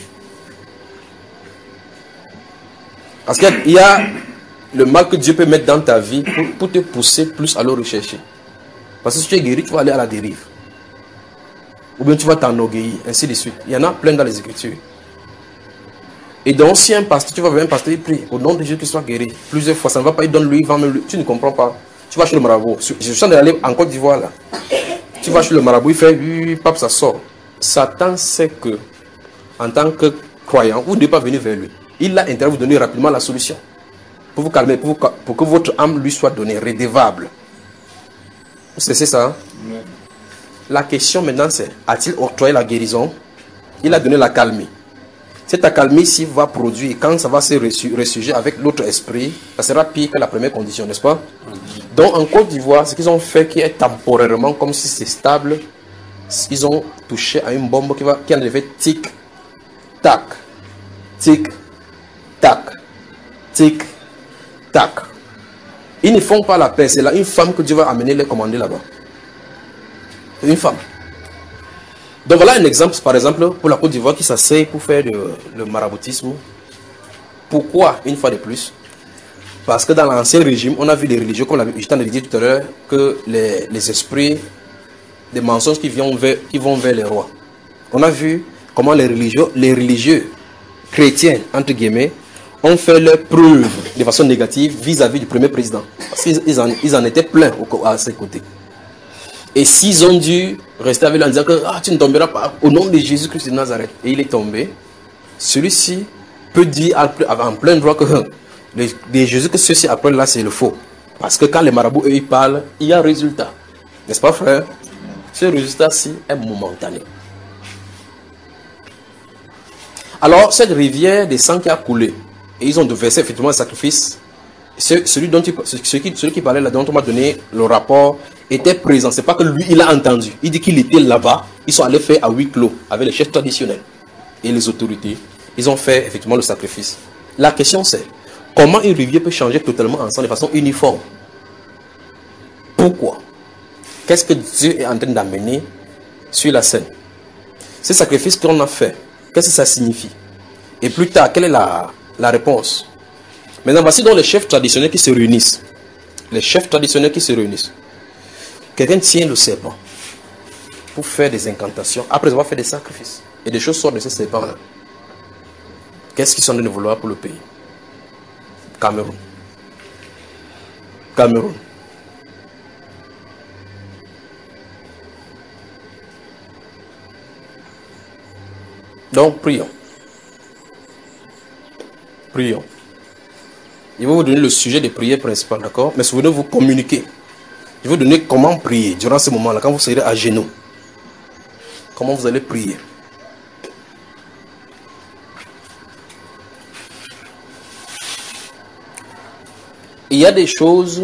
Parce qu'il y a le mal que Dieu peut mettre dans ta vie pour, pour te pousser plus à le rechercher. Parce que si tu es guéri, tu vas aller à la dérive. Ou bien tu vas t'enorgueillir, ainsi de suite. Il y en a plein dans les Écritures. Et donc, si un pasteur, tu vas vers un pasteur, il prie au nom de Jésus qu'il soit guéri. Plusieurs fois, ça ne va pas, il donne lui, il va même lui. Tu ne comprends pas. Tu vas chez le marabout. Je suis en train d'aller en Côte d'Ivoire là. Tu vas chez le marabout, il fait, oui, pape, ça sort. Satan sait que, en tant que croyant, vous ne devez pas venir vers lui. Il a intérêt à vous donner rapidement la solution. Pour vous calmer, pour, vous, pour que votre âme lui soit donnée, redevable. C'est ça. Hein? Oui. La question maintenant c'est, a-t-il octroyé la guérison? Il a donné la calmie. Cette accalmie-ci va produire, quand ça va se ressurger avec l'autre esprit, ça sera pire que la première condition, n'est-ce pas? Mm-hmm. Donc en Côte d'Ivoire, ce qu'ils ont fait qui est temporairement, comme si c'est stable, ils ont touché à une bombe qui, va, qui en a fait tic, tac, tic, tac, tic, tac. Ils ne font pas la paix. C'est là une femme que Dieu va amener les commander là-bas. Une femme. Donc voilà un exemple, par exemple, pour la Côte d'Ivoire qui s'asseye pour faire le, le maraboutisme. Pourquoi, une fois de plus? Parce que dans l'ancien régime, on a vu des religieux, comme je t'en ai dit tout à l'heure, que les, les esprits, des mensonges qui, viennent vers, qui vont vers les rois. On a vu comment les religieux, les religieux chrétiens, entre guillemets, ont fait leur preuve de façon négative vis-à-vis du premier président. Parce qu'ils ils en, ils en étaient pleins à ses côtés. Et s'ils ont dû rester avec lui en disant que ah, tu ne tomberas pas au nom de Jésus-Christ de Nazareth, et il est tombé, celui-ci peut dire en plein droit que les, les Jésus que ceux-ci apprennent là, c'est le faux. Parce que quand les marabouts, eux, ils parlent, il y a un résultat. N'est-ce pas, frère? Ce résultat-ci est momentané. Alors, cette rivière des sangs qui a coulé, et ils ont versé effectivement le sacrifice, celui, dont il, celui, qui, celui qui parlait là, dont on m'a donné le rapport, était présent. C'est pas que lui, il a entendu. Il dit qu'il était là-bas. Ils sont allés faire à huis clos avec les chefs traditionnels et les autorités. Ils ont fait effectivement le sacrifice. La question c'est, comment une rivière peut changer totalement ensemble de façon uniforme? Pourquoi? Qu'est-ce que Dieu est en train d'amener sur la scène? Ce sacrifice qu'on a fait, qu'est-ce que ça signifie? Et plus tard, quelle est la, la réponse? Maintenant, voici donc les chefs traditionnels qui se réunissent. Les chefs traditionnels qui se réunissent. Quelqu'un tient le serpent pour faire des incantations après avoir fait des sacrifices. Et des choses sortent de ce serpent-là. Qu'est-ce qu'ils sont en train de vouloir pour le pays? Cameroun. Cameroun. Donc, prions. Prions. Je vais vous donner le sujet de prière principal, d'accord? Mais souvenez-vous, vous communiquer. Je vais vous donner comment prier durant ce moment-là, quand vous serez à genoux. Comment vous allez prier. Il y a des choses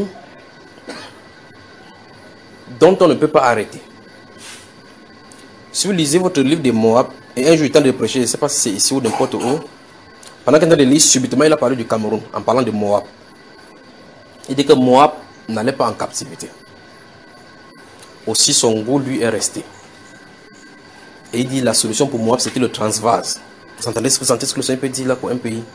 dont on ne peut pas arrêter. Si vous lisez votre livre de Moab, et un jour il tente de prêcher, je ne sais pas si c'est ici ou n'importe où, pendant qu'il est en train de lire, subitement il a parlé du Cameroun, en parlant de Moab. Il dit que Moab n'allait pas en captivité. Aussi son goût lui est resté. Et il dit la solution pour Moab c'était le Transvase. Vous entendez ce que, vous entendez ce que le Seigneur peut dire là pour un pays?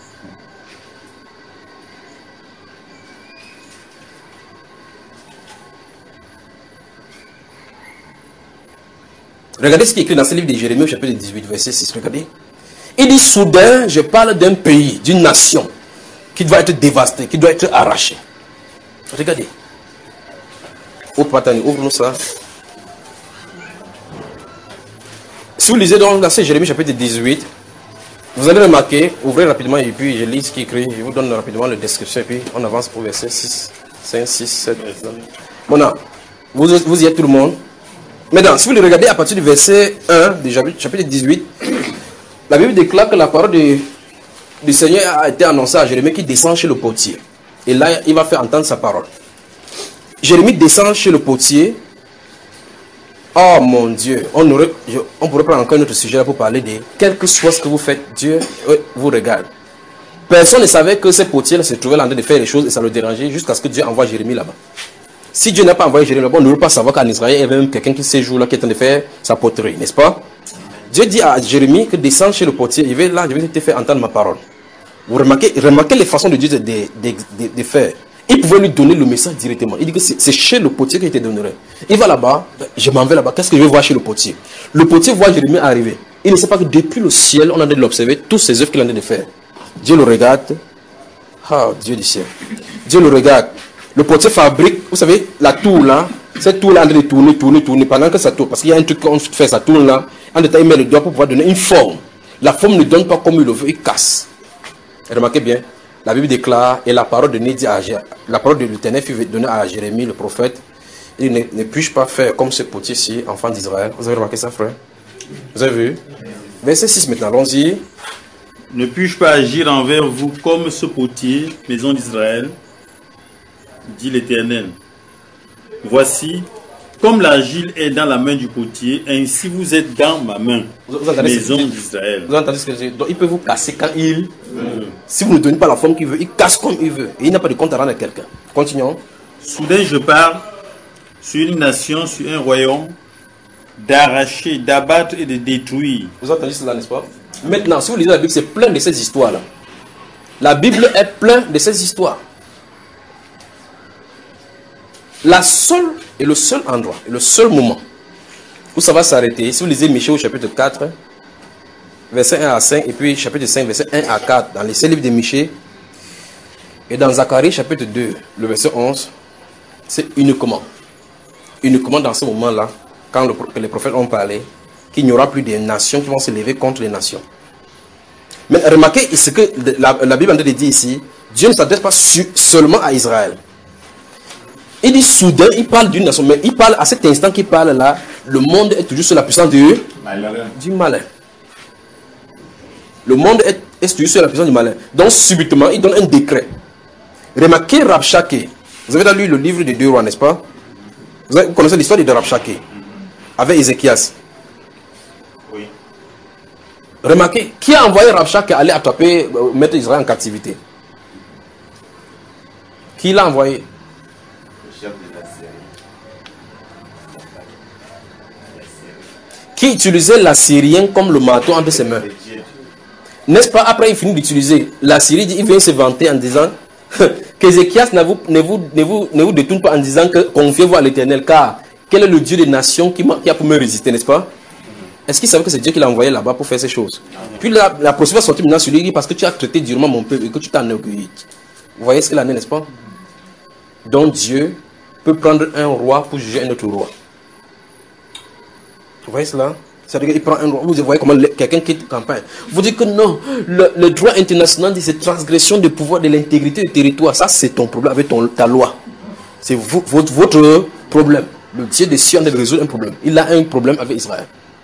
Regardez ce qui est écrit dans ce livre de Jérémie au chapitre dix-huit, verset six. Regardez. Il dit soudain, je parle d'un pays, d'une nation qui doit être dévastée, qui doit être arrachée. Regardez. Ouvre-nous ça. Si vous lisez donc dans ce Jérémie chapitre dix-huit, vous allez remarquer, ouvrez rapidement et puis je lis ce qui est écrit, je vous donne rapidement la description et puis on avance pour verset six, cinq, six, sept. Bon, non. Vous, vous y êtes tout le monde. Maintenant, si vous le regardez à partir du verset un du chapitre dix-huit, la Bible déclare que la parole du, du Seigneur a été annoncée à Jérémie qui descend chez le potier. Et là, il va faire entendre sa parole. Jérémie descend chez le potier. Oh mon Dieu, on, aurait, on pourrait prendre encore un autre sujet là pour parler de quel que soit ce que vous faites, Dieu vous regarde. Personne ne savait que ce potier se trouvait en train de faire les choses et ça le dérangeait jusqu'à ce que Dieu envoie Jérémie là-bas. Si Dieu n'a pas envoyé Jérémie là-bas, on ne peut pas savoir qu'en Israël, il y avait même quelqu'un qui ces jours-là qui est en train de faire sa poterie, n'est-ce pas? Dieu dit à Jérémie que descends chez le potier, il va là, je vais te faire entendre ma parole. Vous remarquez, remarquez les façons de Dieu de, de, de, de, de faire. Il pouvait lui donner le message directement. Il dit que c'est chez le potier qu'il te donnerait. Il va là-bas, je m'en vais là-bas, qu'est-ce que je vais voir chez le potier? Le potier voit Jérémie arriver. Il ne sait pas que depuis le ciel, on a en train de l'observer, toutes ces œuvres qu'il a en train de faire. Dieu le regarde. Ah, Dieu du ciel. Dieu le regarde. Le potier fabrique, vous savez, la tour là, cette tour là, en train de tourner, tourner, tourner, pendant que ça tourne, parce qu'il y a un truc qu'on fait, ça tourne là, en détail, il met le doigt pour pouvoir donner une forme. La forme ne donne pas comme il le veut, il casse. Et remarquez bien, la Bible déclare, et la parole de Nédi à la parole de l'Éternel fut donnée à Jérémie, le prophète. Il ne, ne puis-je pas faire comme ce potier-ci, enfant d'Israël? Vous avez remarqué ça, frère? Vous avez vu? Verset six maintenant, allons-y. Ne puis-je pas agir envers vous comme ce potier, maison d'Israël, dit l'Éternel. Voici, Comme l'argile est dans la main du potier, ainsi vous êtes dans ma main, Vous, vous entendez maison ce que- d'Israël. Vous entendez ce que je dis? Donc il peut vous casser quand il... Si vous ne donnez pas la forme qu'il veut, il casse comme il veut. Et il n'a pas de compte à rendre à quelqu'un. Continuons. Soudain je pars sur une nation, sur un royaume, d'arracher, d'abattre et de détruire. Vous entendez cela, n'est-ce pas? Maintenant, si vous lisez la Bible, c'est plein de ces histoires-là. La Bible est pleine de ces histoires. La seule et le seul endroit, et le seul moment où ça va s'arrêter, si vous lisez Michée au chapitre quatre, verset un à cinq, et puis chapitre cinq, verset un à quatre, dans les sept livres de Michée, et dans Zacharie chapitre deux, le verset onze, c'est uniquement, uniquement dans ce moment-là, quand le, que les prophètes ont parlé, qu'il n'y aura plus de nations qui vont se lever contre les nations. Mais remarquez ce que la, la Bible est en train de dire ici, Dieu ne s'adresse pas su, seulement à Israël. Il dit soudain, il parle d'une nation, mais il parle à cet instant qu'il parle là, le monde est toujours sous la puissance du, du malin. Le monde est, est toujours sous la puissance du malin. Donc subitement, il donne un décret. Remarquez Rabshakeh. Vous avez lu le livre des deux rois, n'est-ce pas? Vous, avez, vous connaissez l'histoire de Rabshakeh avec Ézéchias. Oui. Remarquez, qui a envoyé Rabshakeh aller attraper, euh, mettre Israël en captivité? Qui l'a envoyé? Le chef de la Syrie. La Syrie. Qui utilisait l'Assyrien comme le marteau entre ses mains? Le Dieu. N'est-ce pas, après il finit d'utiliser l'Assyrie, il vient se vanter en disant qu'Ézéchias ne vous, ne, vous, ne, vous, ne vous détourne pas en disant que confiez-vous à l'Éternel, car quel est le Dieu des nations qui, qui a pour me résister, n'est-ce pas? Est-ce qu'il savait que c'est Dieu qui l'a envoyé là-bas pour faire ces choses? Puis la, la procédure sortit maintenant sur lui, parce que tu as traité durement mon peuple et que tu t'en enorgueilli. Vous voyez ce qu'il en est, n'est-ce pas? Donc Dieu peut prendre un roi pour juger un autre roi. Vous voyez cela? C'est-à-dire qu'il prend un roi. Vous voyez comment quelqu'un quitte campagne. Vous dites que non, le, le droit international dit c'est transgression du pouvoir, de l'intégrité du territoire. Ça, c'est ton problème avec ton, ta loi. C'est votre, votre problème. Le Dieu des cieux de résoudre un problème. Il a un problème avec Israël.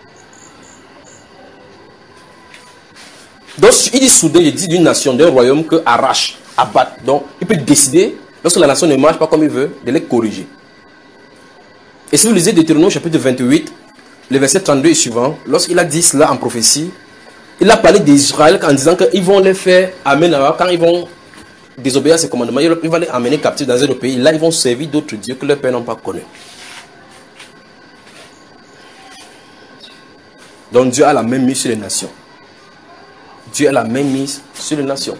Donc, il dit soudain, il dit d'une nation, d'un royaume que arrache, abatte. Donc, il peut décider, lorsque la nation ne marche pas comme il veut, de les corriger. Et si vous lisez Deutéronome chapitre vingt-huit, le verset trente-deux et suivant, lorsqu'il a dit cela en prophétie, il a parlé d'Israël en disant qu'ils vont les faire amener, quand ils vont désobéir à ses commandements, il va les amener captifs dans un autre pays. Là, ils vont servir d'autres dieux que leurs pères n'ont pas connus. Donc Dieu a la même mise sur les nations. Dieu a la même mise sur les nations.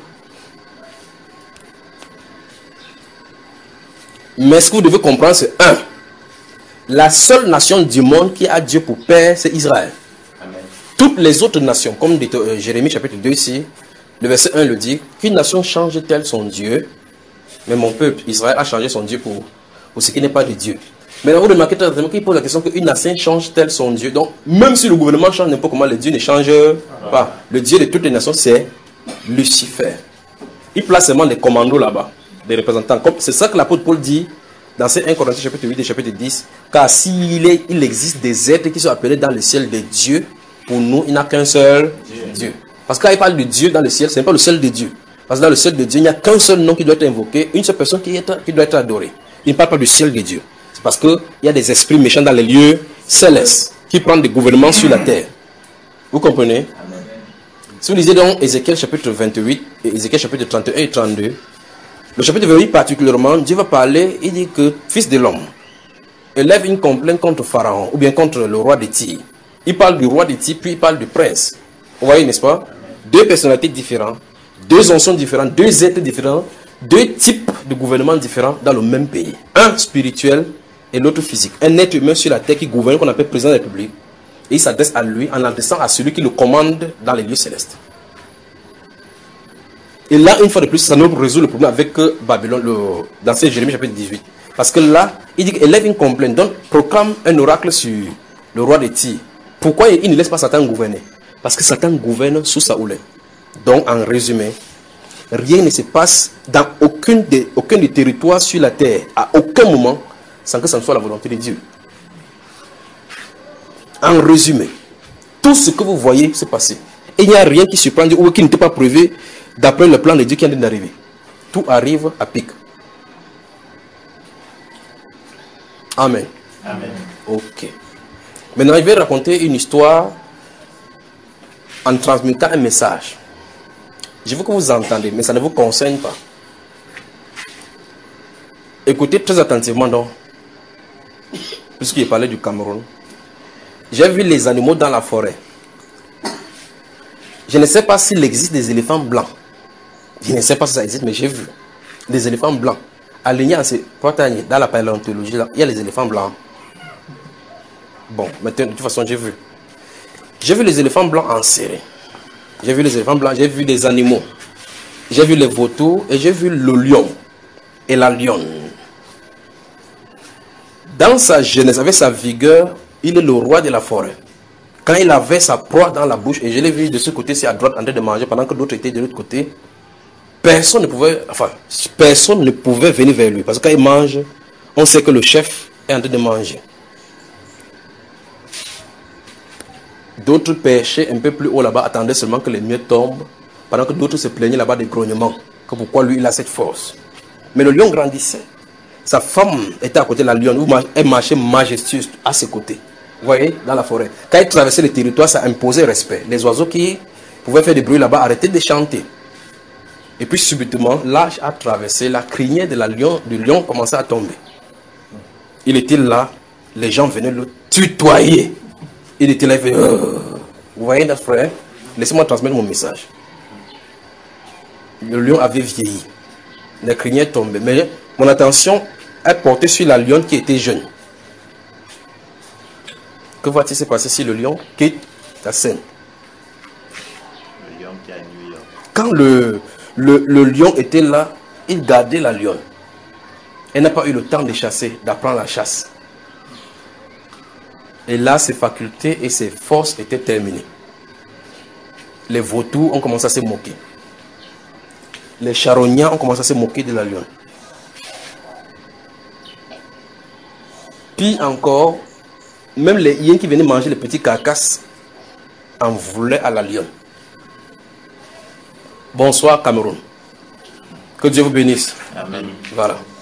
Mais ce que vous devez comprendre, c'est un, la seule nation du monde qui a Dieu pour père, c'est Israël. Amen. Toutes les autres nations, comme dit euh, Jérémie chapitre deux ici, le verset un le dit, qu'une nation change-t-elle son Dieu? Mais mon peuple, Israël, a changé son Dieu pour, pour ce qui n'est pas de Dieu. Maintenant, vous remarquez très bien qu'il pose la question qu'une nation change-t-elle son Dieu? Donc, même si le gouvernement change n'importe comment, le Dieu ne change pas. Le Dieu de toutes les nations, c'est Lucifer. Il place seulement des commandos là-bas, des représentants. C'est ça que l'apôtre Paul dit dans ces un Corinthiens chapitre huit et chapitre dix. Car s'il est, il existe des êtres qui sont appelés dans le ciel des dieux, pour nous, il n'y a qu'un seul Dieu. Dieu. Parce que quand il parle de Dieu dans le ciel, ce n'est pas le seul de Dieu. Parce que dans le ciel de Dieu, il n'y a qu'un seul nom qui doit être invoqué, une seule personne qui, est, qui doit être adorée. Il ne parle pas du ciel de Dieu. C'est parce qu'il y a des esprits méchants dans les lieux célestes qui prennent des gouvernements sur la terre. Vous comprenez? Amen. Si vous lisez donc Ézéchiel chapitre vingt-huit et Ézéchiel chapitre trente et un et trente-deux, le chapitre vingt-huit particulièrement, Dieu va parler, il dit que, fils de l'homme, élève une complainte contre Pharaon, ou bien contre le roi de Tyr. Il parle du roi de Tyr, puis il parle du prince. Vous voyez, n'est-ce pas? Deux personnalités différentes, deux onctions différentes, deux êtres différents, deux types de gouvernements différents dans le même pays. Un spirituel et l'autre physique. Un être humain sur la terre qui gouverne, qu'on appelle président de la République. Et il s'adresse à lui en adressant à celui qui le commande dans les lieux célestes. Et là, une fois de plus, ça nous résout le problème avec Babylone, le, dans ce Jérémie chapitre dix-huit. Parce que là, il dit qu'élève une complainte, donc proclame un oracle sur le roi de Tyr. Pourquoi il ne laisse pas Satan gouverner? Parce que Satan gouverne sous Saoulé. Donc, en résumé, rien ne se passe dans aucun des, aucun des territoires sur la terre, à aucun moment, sans que ça ne soit la volonté de Dieu. En résumé, tout ce que vous voyez se passer, et il n'y a rien qui surprend ou qui n'était pas prévu d'après le plan de Dieu qui vient d'arriver. Tout arrive à pic. Amen. Amen. Ok. Maintenant, je vais raconter une histoire en transmettant un message. Je veux que vous entendez, mais ça ne vous concerne pas. Écoutez très attentivement donc, puisqu'il parlait du Cameroun. J'ai vu les animaux dans la forêt. Je ne sais pas s'il existe des éléphants blancs. Je ne sais pas si ça existe, mais j'ai vu des éléphants blancs alignés en ces poignées. Dans la paléontologie, là, il y a les éléphants blancs. Bon, maintenant, de toute façon, j'ai vu. J'ai vu les éléphants blancs enserrés. J'ai vu les éléphants blancs, j'ai vu des animaux. J'ai vu les vautours et j'ai vu le lion et la lionne. Dans sa jeunesse, avec sa vigueur, il est le roi de la forêt. Quand il avait sa proie dans la bouche, et je l'ai vu de ce côté-ci à droite en train de manger, pendant que d'autres étaient de l'autre côté, personne ne pouvait, enfin, personne ne pouvait venir vers lui. Parce que quand il mange, on sait que le chef est en train de manger. D'autres pêchaient un peu plus haut là-bas, attendaient seulement que les miettes tombent, pendant que d'autres se plaignaient là-bas des grognements, que pourquoi lui il a cette force. Mais le lion grandissait. Sa femme était à côté de la lionne, où elle marchait majestueuse à ses côtés. Vous voyez, dans la forêt. Quand il traversait le territoire, ça imposait respect. Les oiseaux qui pouvaient faire des bruits là-bas arrêtaient de chanter. Et puis subitement, l'âge a traversé, la crinière de la lion, du lion commençait à tomber. Il était là, les gens venaient le tutoyer. Il était là, il fait, euh... vous voyez, notre frère, laissez-moi transmettre mon message. Le lion avait vieilli. La crinière tombait. Mais mon attention est portée sur la lionne qui était jeune. Que va-t-il se passer si le lion quitte la scène? Le lion qui a New York. Quand le, le, le lion était là, il gardait la lionne. Elle n'a pas eu le temps de chasser, d'apprendre la chasse. Et là, ses facultés et ses forces étaient terminées. Les vautours ont commencé à se moquer. Les charognards ont commencé à se moquer de la lionne. Puis encore, même les hyènes qui venaient manger les petits carcasses en voulaient à la lionne. Bonsoir Cameroun. Que Dieu vous bénisse. Amen. Voilà.